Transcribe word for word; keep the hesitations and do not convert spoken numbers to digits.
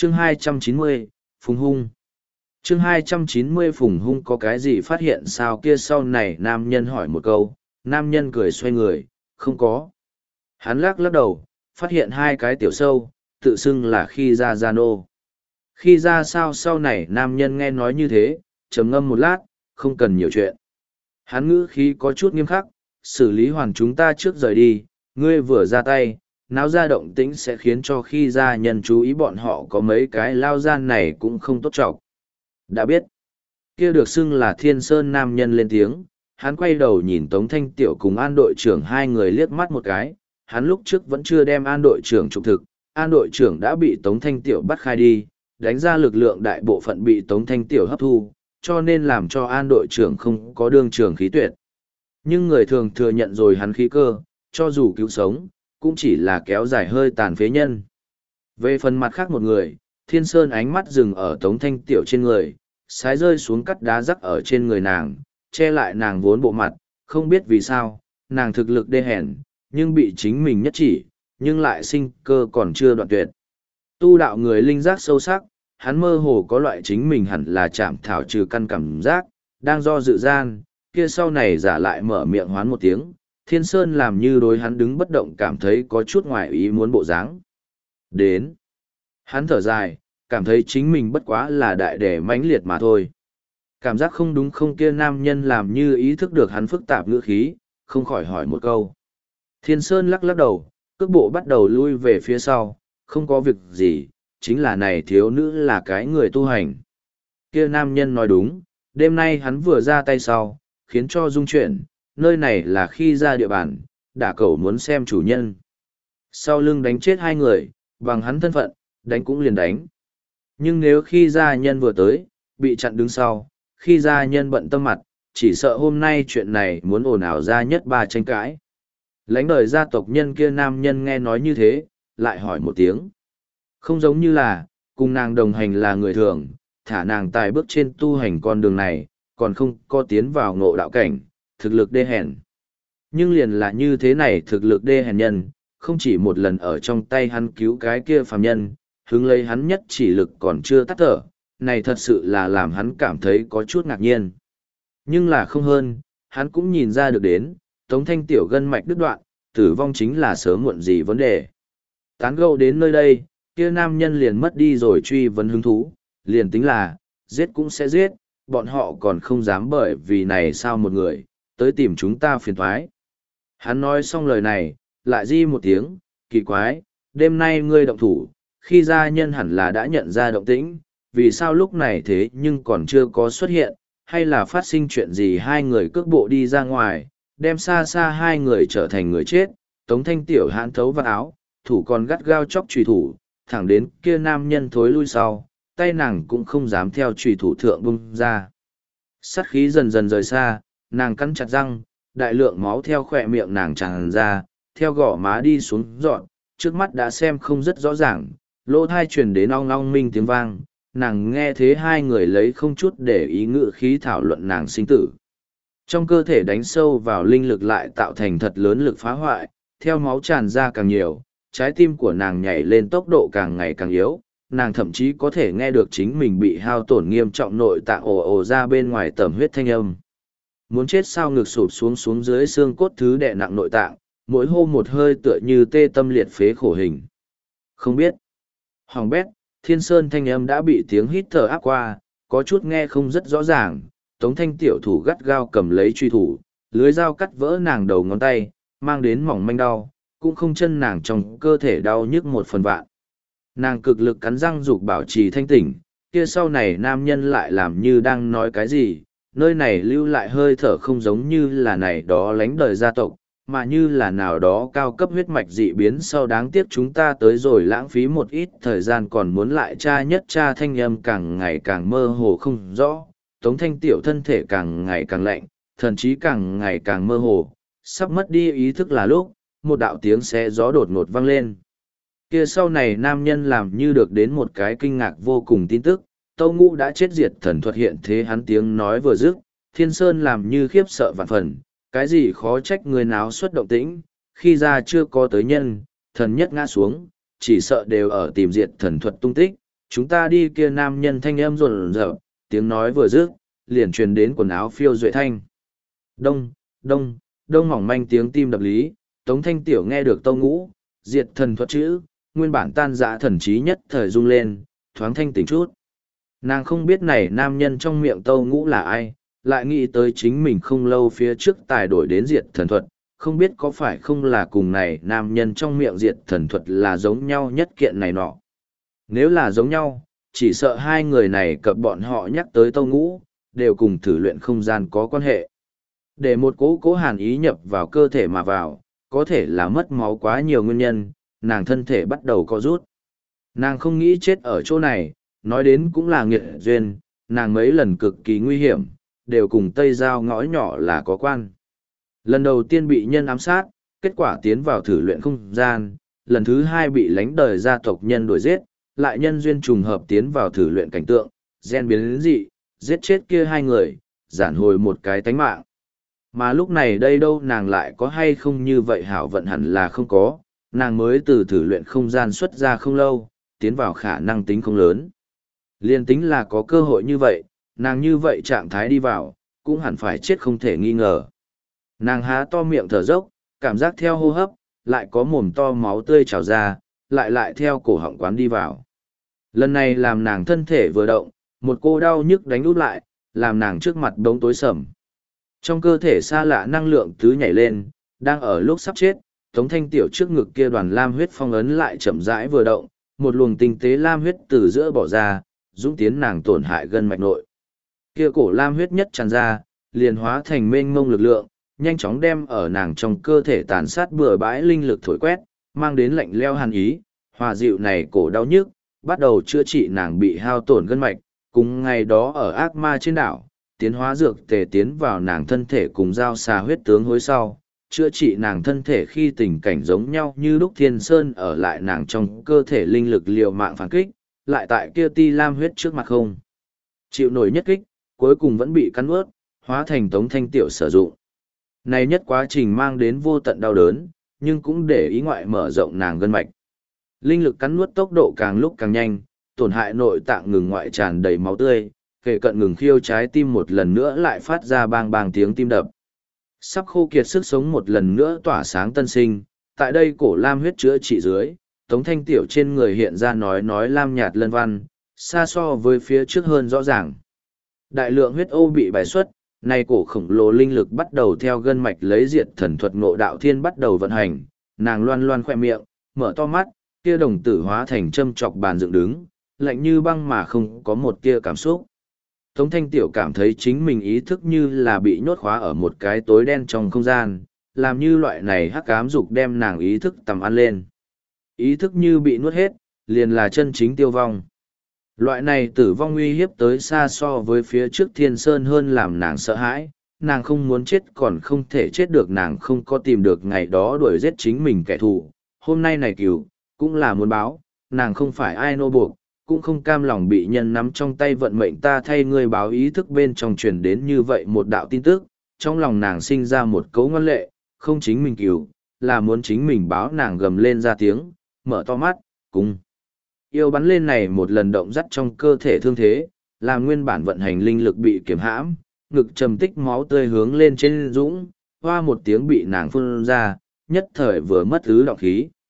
Chương hai trăm chín mươi, Phùng Hung. Chương hai trăm chín mươi Phùng Hung có cái gì phát hiện sao kia sau này nam nhân hỏi một câu, nam nhân cười xoay người, không có. Hắn lắc lắc đầu, phát hiện hai cái tiểu sâu, tự xưng là khi ra gia nô. Khi ra sao sau này nam nhân nghe nói như thế, trầm ngâm một lát, không cần nhiều chuyện. Hắn ngữ khí có chút nghiêm khắc, xử lý hoàn chúng ta trước rời đi, ngươi vừa ra tay, náo ra động tĩnh sẽ khiến cho khi gia nhân chú ý bọn họ có mấy cái lao gian này cũng không tốt trọng. Đã biết, kia được xưng là Thiên Sơn nam nhân lên tiếng, hắn quay đầu nhìn Tống Thanh Tiểu cùng An đội trưởng hai người liếc mắt một cái, hắn lúc trước vẫn chưa đem An đội trưởng trục thực, An đội trưởng đã bị Tống Thanh Tiểu bắt khai đi, đánh ra lực lượng đại bộ phận bị Tống Thanh Tiểu hấp thu, cho nên làm cho An đội trưởng không có đương trưởng khí tuyệt. Nhưng người thường thừa nhận rồi hắn khí cơ, cho dù cứu sống, cũng chỉ là kéo dài hơi tàn phế nhân. Về phần mặt khác một người, Thiên Sơn ánh mắt dừng ở Tống Thanh Tiểu trên người, sái rơi xuống cắt đá rắc ở trên người nàng, che lại nàng vốn bộ mặt, không biết vì sao, nàng thực lực đê hèn, nhưng bị chính mình nhất chỉ, nhưng lại sinh cơ còn chưa đoạn tuyệt. Tu đạo người linh giác sâu sắc, hắn mơ hồ có loại chính mình hẳn là chạm thảo trừ căn cảm giác, đang do dự gian, kia sau này giả lại mở miệng hoán một tiếng, Thiên Sơn làm như đối hắn đứng bất động cảm thấy có chút ngoài ý muốn bộ dáng. Đến. Hắn thở dài, cảm thấy chính mình bất quá là đại đề mãnh liệt mà thôi. Cảm giác không đúng không kia nam nhân làm như ý thức được hắn phức tạp ngữ khí, không khỏi hỏi một câu. Thiên Sơn lắc lắc đầu, cước bộ bắt đầu lui về phía sau, không có việc gì, chính là này thiếu nữ là cái người tu hành. Kia nam nhân nói đúng, đêm nay hắn vừa ra tay sau, khiến cho dung chuyển, nơi này là khi ra địa bàn, đả cẩu muốn xem chủ nhân. Sau lưng đánh chết hai người, bằng hắn thân phận, đánh cũng liền đánh. Nhưng nếu khi gia nhân vừa tới, bị chặn đứng sau, khi gia nhân bận tâm mặt, chỉ sợ hôm nay chuyện này muốn ồn ào ra nhất ba tranh cãi. Lãnh đời gia tộc nhân kia nam nhân nghe nói như thế, lại hỏi một tiếng. Không giống như là, cùng nàng đồng hành là người thường, thả nàng tài bước trên tu hành con đường này, còn không có tiến vào ngộ đạo cảnh, thực lực đê hèn. Nhưng liền là như thế này thực lực đê hèn nhân, không chỉ một lần ở trong tay hắn cứu cái kia phàm nhân, hứng lấy hắn nhất chỉ lực còn chưa tắt thở, này thật sự là làm hắn cảm thấy có chút ngạc nhiên. Nhưng là không hơn, hắn cũng nhìn ra được đến, Tống Thanh Tiểu gân mạch đứt đoạn, tử vong chính là sớm muộn gì vấn đề. Tán gẫu đến nơi đây, kia nam nhân liền mất đi rồi truy vấn hứng thú, liền tính là, giết cũng sẽ giết, bọn họ còn không dám bởi vì này sao một người, tới tìm chúng ta phiền thoái. Hắn nói xong lời này, lại di một tiếng, kỳ quái, đêm nay ngươi động thủ, khi gia nhân hẳn là đã nhận ra động tĩnh, vì sao lúc này thế nhưng còn chưa có xuất hiện, hay là phát sinh chuyện gì hai người cước bộ đi ra ngoài, đem xa xa hai người trở thành người chết, Tống Thanh Tiểu hãn thấu vào áo, thủ còn gắt gao chóc trùy thủ, thẳng đến kia nam nhân thối lui sau, tay nàng cũng không dám theo trùy thủ thượng bung ra. Sát khí dần dần rời xa, nàng cắn chặt răng, đại lượng máu theo khỏe miệng nàng tràn ra, theo gò má đi xuống dọn, trước mắt đã xem không rất rõ ràng, lỗ thai truyền đến ong ong minh tiếng vang, nàng nghe thế hai người lấy không chút để ý ngự khí thảo luận nàng sinh tử. Trong cơ thể đánh sâu vào linh lực lại tạo thành thật lớn lực phá hoại, theo máu tràn ra càng nhiều, trái tim của nàng nhảy lên tốc độ càng ngày càng yếu, nàng thậm chí có thể nghe được chính mình bị hao tổn nghiêm trọng nội tạng ồ ồ ra bên ngoài tầm huyết thanh âm. Muốn chết sao ngực sụp xuống xuống dưới xương cốt thứ đè nặng nội tạng, mỗi hô một hơi tựa như tê tâm liệt phế khổ hình. Không biết. Hoàng bét, Thiên Sơn thanh âm đã bị tiếng hít thở áp qua, có chút nghe không rất rõ ràng, Tống Thanh Tiểu thủ gắt gao cầm lấy truy thủ, lưới dao cắt vỡ nàng đầu ngón tay, mang đến mỏng manh đau, cũng không chân nàng trong cơ thể đau nhức một phần vạn. Nàng cực lực cắn răng dục bảo trì thanh tỉnh, kia sau này nam nhân lại làm như đang nói cái gì, nơi này lưu lại hơi thở không giống như là này đó lánh đời gia tộc, mà như là nào đó cao cấp huyết mạch dị biến sau đáng tiếc chúng ta tới rồi lãng phí một ít thời gian còn muốn lại tra nhất tra thanh âm càng ngày càng mơ hồ không rõ, Tống Thanh Tiểu thân thể càng ngày càng lạnh, thần trí càng ngày càng mơ hồ, sắp mất đi ý thức là lúc, một đạo tiếng xé gió đột ngột vang lên. Kia sau này nam nhân làm như được đến một cái kinh ngạc vô cùng tin tức, Tâu Ngũ đã chết diệt thần thuật hiện thế hắn tiếng nói vừa dứt, Thiên Sơn làm như khiếp sợ vạn phần, cái gì khó trách người nào xuất động tĩnh, khi ra chưa có tới nhân, thần nhất ngã xuống, chỉ sợ đều ở tìm diệt thần thuật tung tích, Chúng ta đi kia nam nhân thanh âm rộn rợp, tiếng nói vừa dứt, liền truyền đến quần áo phiêu duệ thanh. Đông, đông, đông mỏng manh tiếng tim đập lý, Tống Thanh Tiểu nghe được tâu ngũ, diệt thần thuật chữ, nguyên bản tan dã thần trí nhất thời rung lên, thoáng thanh tỉnh chút. Nàng không biết này nam nhân trong miệng tâu ngũ là ai, lại nghĩ tới chính mình không lâu phía trước tài đổi đến diệt thần thuật, không biết có phải không là cùng này nam nhân trong miệng diệt thần thuật là giống nhau nhất kiện này nọ. Nếu là giống nhau, chỉ sợ hai người này cập bọn họ nhắc tới tâu ngũ, đều cùng thử luyện không gian có quan hệ. Để một cố cố hàn ý nhập vào cơ thể mà vào, có thể là mất máu quá nhiều nguyên nhân, nàng thân thể bắt đầu co rút. Nàng không nghĩ chết ở chỗ này, nói đến cũng là nghiệt duyên, nàng mấy lần cực kỳ nguy hiểm, đều cùng Tây Giao ngõ nhỏ là có quan. Lần đầu tiên bị nhân ám sát, kết quả tiến vào thử luyện không gian, lần thứ hai bị lánh đời gia tộc nhân đuổi giết, lại nhân duyên trùng hợp tiến vào thử luyện cảnh tượng, gen biến đến dị, giết chết kia hai người, giản hồi một cái tánh mạng. Mà lúc này đây đâu nàng lại có hay không như vậy hảo vận hẳn là không có, nàng mới từ thử luyện không gian xuất ra không lâu, tiến vào khả năng tính không lớn. Liên tính là có cơ hội như vậy, nàng như vậy trạng thái đi vào, cũng hẳn phải chết không thể nghi ngờ. Nàng há to miệng thở dốc, cảm giác theo hô hấp, lại có mồm to máu tươi trào ra, lại lại theo cổ họng quán đi vào. Lần này làm nàng thân thể vừa động, một cô đau nhức đánh út lại, làm nàng trước mặt đống tối sầm. Trong cơ thể xa lạ năng lượng tứ nhảy lên, đang ở lúc sắp chết, Tống Thanh Tiểu trước ngực kia đoàn lam huyết phong ấn lại chậm rãi vừa động, một luồng tinh tế lam huyết từ giữa bỏ ra, dũng tiến nàng tổn hại gân mạch nội. Kia cổ lam huyết nhất tràn ra, liền hóa thành mênh mông lực lượng, nhanh chóng đem ở nàng trong cơ thể tàn sát bừa bãi linh lực thổi quét, mang đến lạnh leo hàn ý, hòa dịu này cổ đau nhức, bắt đầu chữa trị nàng bị hao tổn gân mạch, cùng ngày đó ở ác ma trên đảo, tiến hóa dược tề tiến vào nàng thân thể cùng giao xà huyết tướng hối sau, chữa trị nàng thân thể khi tình cảnh giống nhau như lúc thiên sơn ở lại nàng trong cơ thể linh lực liều mạng phản kích, lại tại kia ti lam huyết trước mặt không. Chịu nổi nhất kích, cuối cùng vẫn bị cắn ướt, hóa thành Tống Thanh Tiểu sử dụng. Này nhất quá trình mang đến vô tận đau đớn, nhưng cũng để ý ngoại mở rộng nàng gân mạch. Linh lực cắn nuốt tốc độ càng lúc càng nhanh, tổn hại nội tạng ngừng ngoại tràn đầy máu tươi, kể cận ngừng khiêu trái tim một lần nữa lại phát ra bang bang tiếng tim đập. Sắp khô kiệt sức sống một lần nữa tỏa sáng tân sinh, tại đây cổ lam huyết chữa trị dưới, Tống Thanh Tiểu trên người hiện ra nói nói lam nhạt lân văn, xa so với phía trước hơn rõ ràng. Đại lượng huyết ô bị bài xuất, nay cổ khổng lồ linh lực bắt đầu theo gân mạch lấy diệt thần thuật ngộ đạo thiên bắt đầu vận hành, nàng loan loan khỏe miệng, mở to mắt, kia đồng tử hóa thành châm chọc bàn dựng đứng, lạnh như băng mà không có một kia cảm xúc. Tống Thanh Tiểu cảm thấy chính mình ý thức như là bị nhốt khóa ở một cái tối đen trong không gian, làm như loại này hắc ám dục đem nàng ý thức tầm ăn lên. Ý thức như bị nuốt hết, liền là chân chính tiêu vong. Loại này tử vong uy hiếp tới xa so với phía trước thiên sơn hơn làm nàng sợ hãi, nàng không muốn chết còn không thể chết được, nàng không có tìm được ngày đó đuổi giết chính mình kẻ thù. Hôm nay này cửu, cũng là muốn báo, nàng không phải ai nô buộc, cũng không cam lòng bị nhân nắm trong tay vận mệnh ta thay ngươi báo ý thức bên trong truyền đến như vậy một đạo tin tức, trong lòng nàng sinh ra một cấu ngoan lệ, không chính mình cửu, là muốn chính mình báo nàng gầm lên ra tiếng, mở to mắt, cùng. Yêu bắn lên này một lần động dắt trong cơ thể thương thế, làm nguyên bản vận hành linh lực bị kiểm hãm, ngực trầm tích máu tươi hướng lên trên dũng, hoa một tiếng bị nàng phun ra, nhất thời vừa mất ứ động khí.